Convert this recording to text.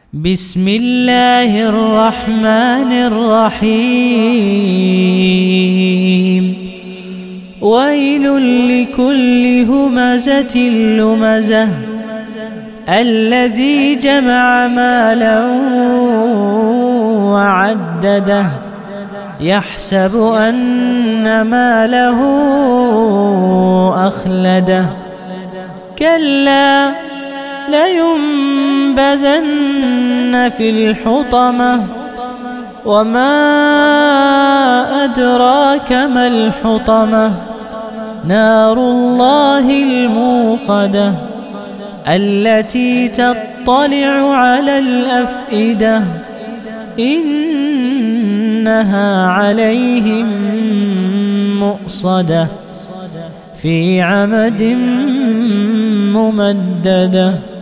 بسم الله الرحمن الرحيم. ويل لكل همزة لمزة الذي جمع مالا وعدده يحسب أن ماله أخلده كلا لينبذن في الحطمة وما أدراك ما الحطمة نار الله الموقدة التي تطلع على الأفئدة إنها عليهم مؤصدة في عمد ممددة.